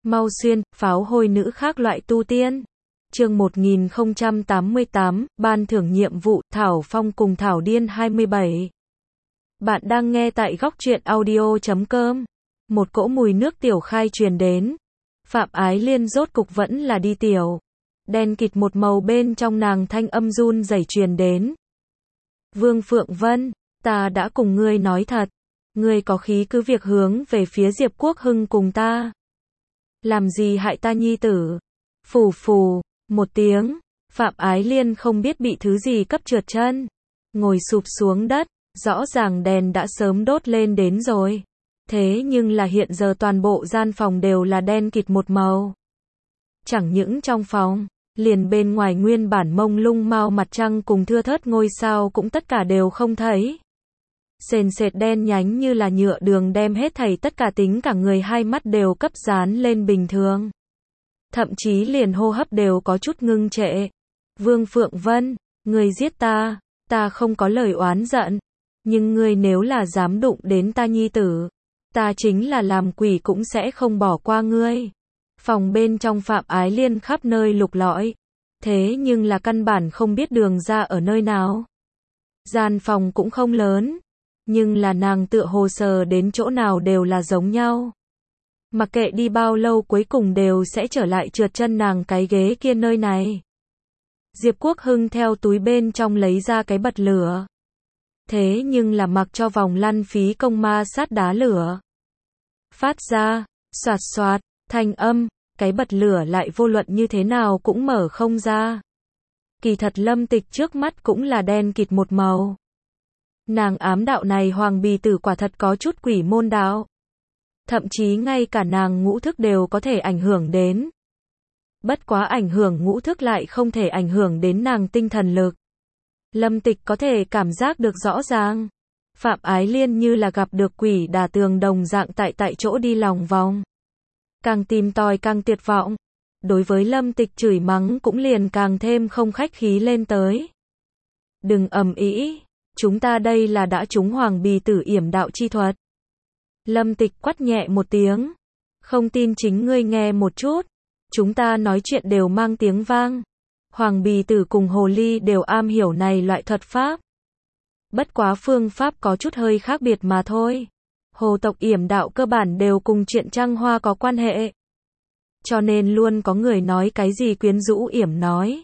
Mau xuyên, pháo hôi nữ khác loại tu tiên. Chương 1088, ban thưởng nhiệm vụ, Thảo Phong cùng Thảo Điên 27. Bạn đang nghe tại góc truyện audio.com. Một cỗ mùi nước tiểu khai truyền đến. Phạm Ái Liên rốt cục vẫn là đi tiểu. Đen kịt một màu bên trong nàng thanh âm run rẩy truyền đến. Vương Phượng Vân, ta đã cùng ngươi nói thật. Ngươi có khí cứ việc hướng về phía Diệp Quốc Hưng cùng ta. Làm gì hại ta nhi tử? Phù phù, một tiếng, Phạm Ái Liên không biết bị thứ gì cấp trượt chân. Ngồi sụp xuống đất, rõ ràng đèn đã sớm đốt lên đến rồi. Thế nhưng là hiện giờ toàn bộ gian phòng đều là đen kịt một màu. Chẳng những trong phòng, liền bên ngoài nguyên bản mông lung mao mặt trăng cùng thưa thớt ngôi sao cũng tất cả đều không thấy. Sền sệt đen nhánh như là nhựa đường đem hết thảy tất cả tính cả người hai mắt đều cấp dán lên bình thường. Thậm chí liền hô hấp đều có chút ngưng trệ. Vương Phượng Vân, ngươi giết ta, ta không có lời oán giận. Nhưng ngươi nếu là dám đụng đến ta nhi tử, ta chính là làm quỷ cũng sẽ không bỏ qua ngươi. Phòng bên trong Phạm Ái Liên khắp nơi lục lọi. Thế nhưng là căn bản không biết đường ra ở nơi nào. Gian phòng cũng không lớn. Nhưng là nàng tựa hồ sờ đến chỗ nào đều là giống nhau. Mặc kệ đi bao lâu cuối cùng đều sẽ trở lại trượt chân nàng cái ghế kia nơi này. Diệp Quốc Hưng theo túi bên trong lấy ra cái bật lửa. Thế nhưng là mặc cho vòng lăn phí công ma sát đá lửa. Phát ra, xoạt xoạt, thanh âm, cái bật lửa lại vô luận như thế nào cũng mở không ra. Kỳ thật Lâm Tịch trước mắt cũng là đen kịt một màu. Nàng ám đạo này Hoàng Bì Tử quả thật có chút quỷ môn đạo. Thậm chí ngay cả nàng ngũ thức đều có thể ảnh hưởng đến. Bất quá ảnh hưởng ngũ thức lại không thể ảnh hưởng đến nàng tinh thần lực. Lâm Tịch có thể cảm giác được rõ ràng. Phạm Ái Liên như là gặp được quỷ đả tường đồng dạng tại chỗ đi lòng vòng. Càng tìm tòi càng tuyệt vọng. Đối với Lâm Tịch chửi mắng cũng liền càng thêm không khách khí lên tới. Đừng ầm ĩ. Chúng ta đây là đã trúng Hoàng Bì Tử yểm đạo chi thuật. Lâm Tịch quát nhẹ một tiếng. Không tin chính ngươi nghe một chút. Chúng ta nói chuyện đều mang tiếng vang. Hoàng Bì Tử cùng Hồ Ly đều am hiểu này loại thuật pháp. Bất quá phương pháp có chút hơi khác biệt mà thôi. Hồ tộc yểm đạo cơ bản đều cùng chuyện trăng hoa có quan hệ. Cho nên luôn có người nói cái gì quyến rũ yểm nói.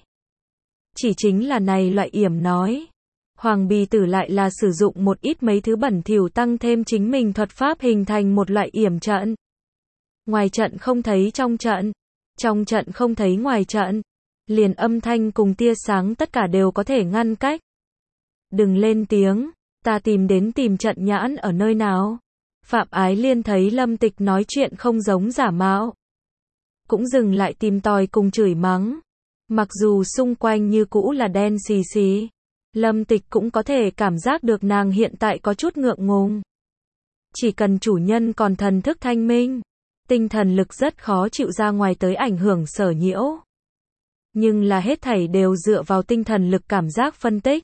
Chỉ chính là này loại yểm nói. Hoàng Bì Tử lại là sử dụng một ít mấy thứ bẩn thỉu tăng thêm chính mình thuật pháp hình thành một loại yểm trận. Ngoài trận không thấy trong trận. Trong trận không thấy ngoài trận. Liền âm thanh cùng tia sáng tất cả đều có thể ngăn cách. Đừng lên tiếng, ta tìm trận nhãn ở nơi nào. Phạm Ái Liên thấy Lâm Tịch nói chuyện không giống giả mạo. Cũng dừng lại tìm tòi cùng chửi mắng. Mặc dù xung quanh như cũ là đen xì xì. Lâm Tịch cũng có thể cảm giác được nàng hiện tại có chút ngượng ngùng. Chỉ cần chủ nhân còn thần thức thanh minh, tinh thần lực rất khó chịu ra ngoài tới ảnh hưởng sở nhiễu. Nhưng là hết thảy đều dựa vào tinh thần lực cảm giác phân tích.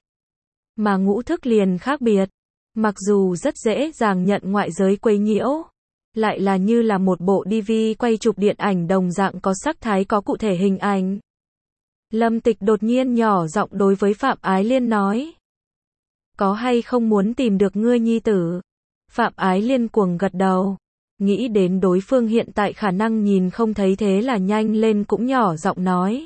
Mà ngũ thức liền khác biệt. Mặc dù rất dễ dàng nhận ngoại giới quấy nhiễu, lại là như là một bộ DV quay chụp điện ảnh đồng dạng có sắc thái có cụ thể hình ảnh. Lâm Tịch đột nhiên nhỏ giọng đối với Phạm Ái Liên nói. Có hay không muốn tìm được ngươi nhi tử? Phạm Ái Liên cuồng gật đầu. Nghĩ đến đối phương hiện tại khả năng nhìn không thấy thế là nhanh lên cũng nhỏ giọng nói.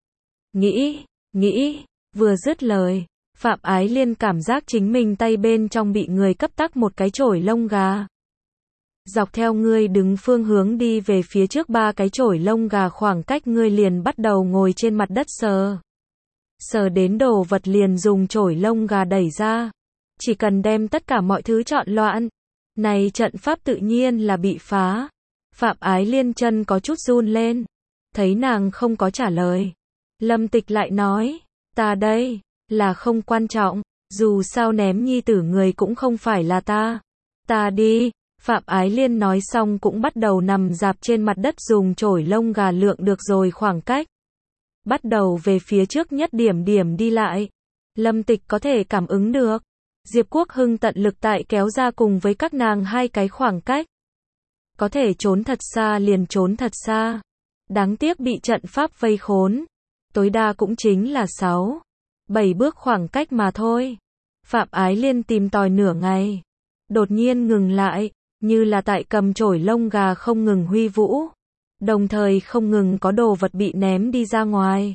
Nghĩ, vừa dứt lời. Phạm Ái Liên cảm giác chính mình tay bên trong bị người cấp tắc một cái chổi lông gà. Dọc theo ngươi đứng phương hướng đi về phía trước 3 cái chổi lông gà khoảng cách ngươi liền bắt đầu ngồi trên mặt đất sờ. Sờ đến đồ vật liền dùng chổi lông gà đẩy ra. Chỉ cần đem tất cả mọi thứ chọn loạn. Này trận pháp tự nhiên là bị phá. Phạm Ái Liên chân có chút run lên. Thấy nàng không có trả lời. Lâm Tịch lại nói. Ta đây. Là không quan trọng, dù sao ném nhi tử người cũng không phải là ta. Ta đi, Phạm Ái Liên nói xong cũng bắt đầu nằm dạp trên mặt đất dùng chổi lông gà lượng được rồi khoảng cách. Bắt đầu về phía trước nhất điểm đi lại. Lâm Tịch có thể cảm ứng được. Diệp Quốc Hưng tận lực tại kéo ra cùng với các nàng hai cái khoảng cách. Có thể trốn thật xa liền trốn thật xa. Đáng tiếc bị trận pháp vây khốn. Tối đa cũng chính là 6, 7 bước khoảng cách mà thôi. Phạm Ái Liên tìm tòi nửa ngày. Đột nhiên ngừng lại, như là tại cầm chổi lông gà không ngừng huy vũ. Đồng thời không ngừng có đồ vật bị ném đi ra ngoài.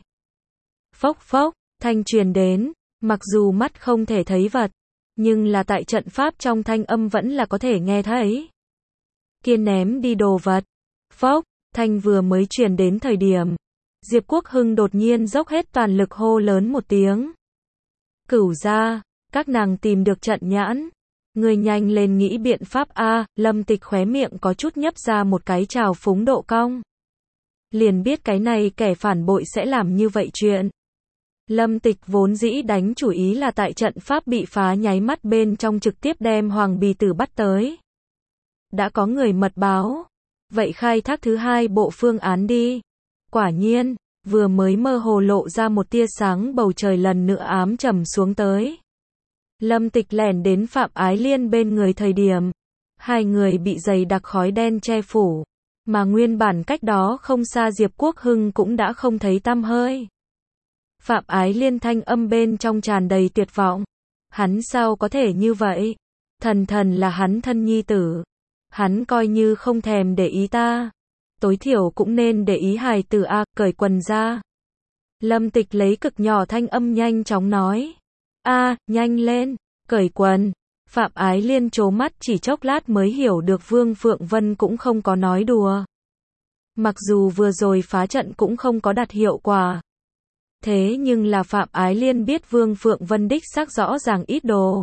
Phốc phốc, thanh truyền đến, mặc dù mắt không thể thấy vật, nhưng là tại trận pháp trong thanh âm vẫn là có thể nghe thấy. Kia ném đi đồ vật. Phốc, thanh vừa mới truyền đến thời điểm. Diệp Quốc Hưng đột nhiên dốc hết toàn lực hô lớn một tiếng. Cửu gia, các nàng tìm được trận nhãn. Người nhanh lên nghĩ biện pháp a. Lâm Tịch khóe miệng có chút nhấp ra một cái trào phúng độ cong. Liền biết cái này kẻ phản bội sẽ làm như vậy chuyện. Lâm Tịch vốn dĩ đánh chủ ý là tại trận pháp bị phá nháy mắt bên trong trực tiếp đem Hoàng Bì Tử bắt tới. Đã có người mật báo. Vậy khai thác thứ hai bộ phương án đi. Quả nhiên, vừa mới mơ hồ lộ ra một tia sáng, bầu trời lần nữa ám trầm xuống tới. Lâm Tịch lẻn đến Phạm Ái Liên bên người thời điểm. Hai người bị dày đặc khói đen che phủ. Mà nguyên bản cách đó không xa Diệp Quốc Hưng cũng đã không thấy tăm hơi. Phạm Ái Liên thanh âm bên trong tràn đầy tuyệt vọng. Hắn sao có thể như vậy? Thần thần là hắn thân nhi tử. Hắn coi như không thèm để ý ta. Tối thiểu cũng nên để ý hài tử a, cởi quần ra. Lâm Tịch lấy cực nhỏ thanh âm nhanh chóng nói. A, nhanh lên, cởi quần. Phạm Ái Liên trố mắt chỉ chốc lát mới hiểu được Vương Phượng Vân cũng không có nói đùa. Mặc dù vừa rồi phá trận cũng không có đạt hiệu quả. Thế nhưng là Phạm Ái Liên biết Vương Phượng Vân đích xác rõ ràng ít đồ.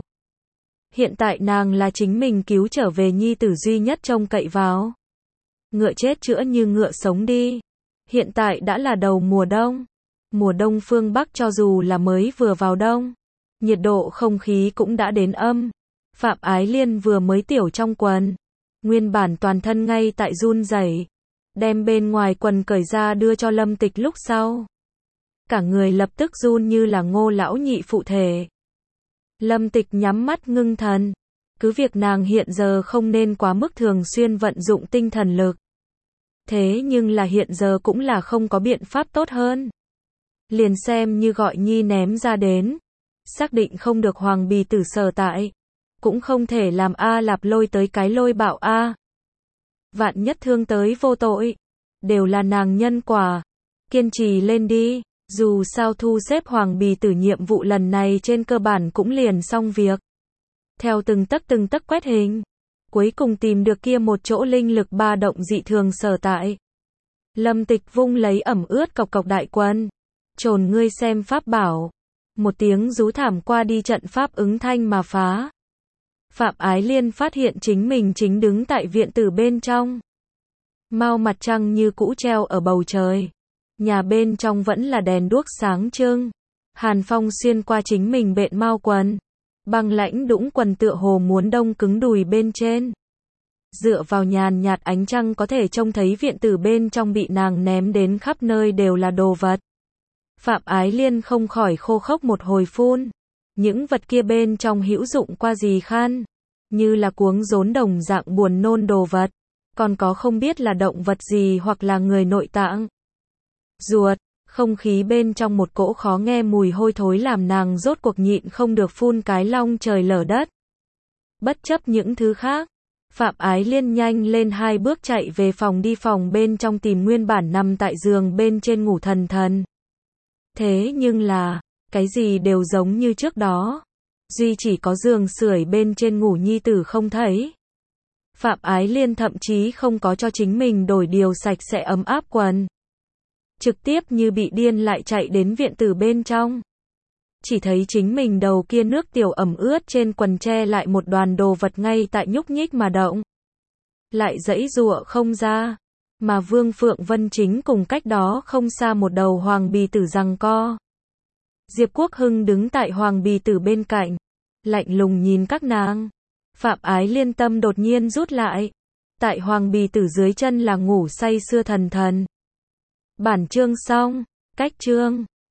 Hiện tại nàng là chính mình cứu trở về nhi tử duy nhất trông cậy vào. Ngựa chết chữa như ngựa sống đi. Hiện tại đã là đầu mùa đông. Mùa đông phương Bắc cho dù là mới vừa vào đông. Nhiệt độ không khí cũng đã đến âm. Phạm Ái Liên vừa mới tiểu trong quần. Nguyên bản toàn thân ngay tại run rẩy. Đem bên ngoài quần cởi ra đưa cho Lâm Tịch lúc sau. Cả người lập tức run như là Ngô lão nhị phụ thể. Lâm Tịch nhắm mắt ngưng thần. Cứ việc nàng hiện giờ không nên quá mức thường xuyên vận dụng tinh thần lực. Thế nhưng là hiện giờ cũng là không có biện pháp tốt hơn. Liền xem như gọi nhi ném ra đến. Xác định không được Hoàng Bì Tử sở tại. Cũng không thể làm A Lạp lôi tới cái lôi bạo A. Vạn nhất thương tới vô tội. Đều là nàng nhân quả. Kiên trì lên đi. Dù sao thu xếp Hoàng Bì Tử nhiệm vụ lần này trên cơ bản cũng liền xong việc. Theo từng tấc quét hình. Cuối cùng tìm được kia một chỗ linh lực ba động dị thường sở tại. Lâm Tịch vung lấy ẩm ướt cộc cộc đại quân. Trồn ngươi xem pháp bảo. Một tiếng rú thảm qua đi, trận pháp ứng thanh mà phá. Phạm Ái Liên phát hiện chính mình chính đứng tại viện tử bên trong. Mao mặt trăng như cũ treo ở bầu trời. Nhà bên trong vẫn là đèn đuốc sáng trưng. Hàn phong xuyên qua chính mình bện mao quần. Băng lãnh đũng quần tựa hồ muốn đông cứng đùi bên trên. Dựa vào nhàn nhạt ánh trăng có thể trông thấy viện tử bên trong bị nàng ném đến khắp nơi đều là đồ vật. Phạm Ái Liên không khỏi khô khốc một hồi phun. Những vật kia bên trong hữu dụng qua gì khan. Như là cuống rốn đồng dạng buồn nôn đồ vật. Còn có không biết là động vật gì hoặc là người nội tạng. Ruột, không khí bên trong một cỗ khó nghe mùi hôi thối làm nàng rốt cuộc nhịn không được phun cái long trời lở đất. Bất chấp những thứ khác, Phạm Ái Liên nhanh lên 2 bước chạy về phòng, đi phòng bên trong tìm nguyên bản nằm tại giường bên trên ngủ thần thần. Thế nhưng là, cái gì đều giống như trước đó. Duy chỉ có giường sưởi bên trên ngủ nhi tử không thấy. Phạm Ái Liên thậm chí không có cho chính mình đổi điều sạch sẽ ấm áp quần. Trực tiếp như bị điên lại chạy đến viện tử bên trong. Chỉ thấy chính mình đầu kia nước tiểu ẩm ướt trên quần che lại một đoàn đồ vật ngay tại nhúc nhích mà động. Lại giãy giụa không ra. Mà Vương Phượng Vân chính cùng cách đó không xa một đầu Hoàng Bì Tử giằng co. Diệp Quốc Hưng đứng tại Hoàng Bì Tử bên cạnh. Lạnh lùng nhìn các nàng. Phạm Ái Liên tâm đột nhiên rút lại. Tại Hoàng Bì Tử dưới chân là ngủ say sưa thần thần. Bản chương xong. Cách chương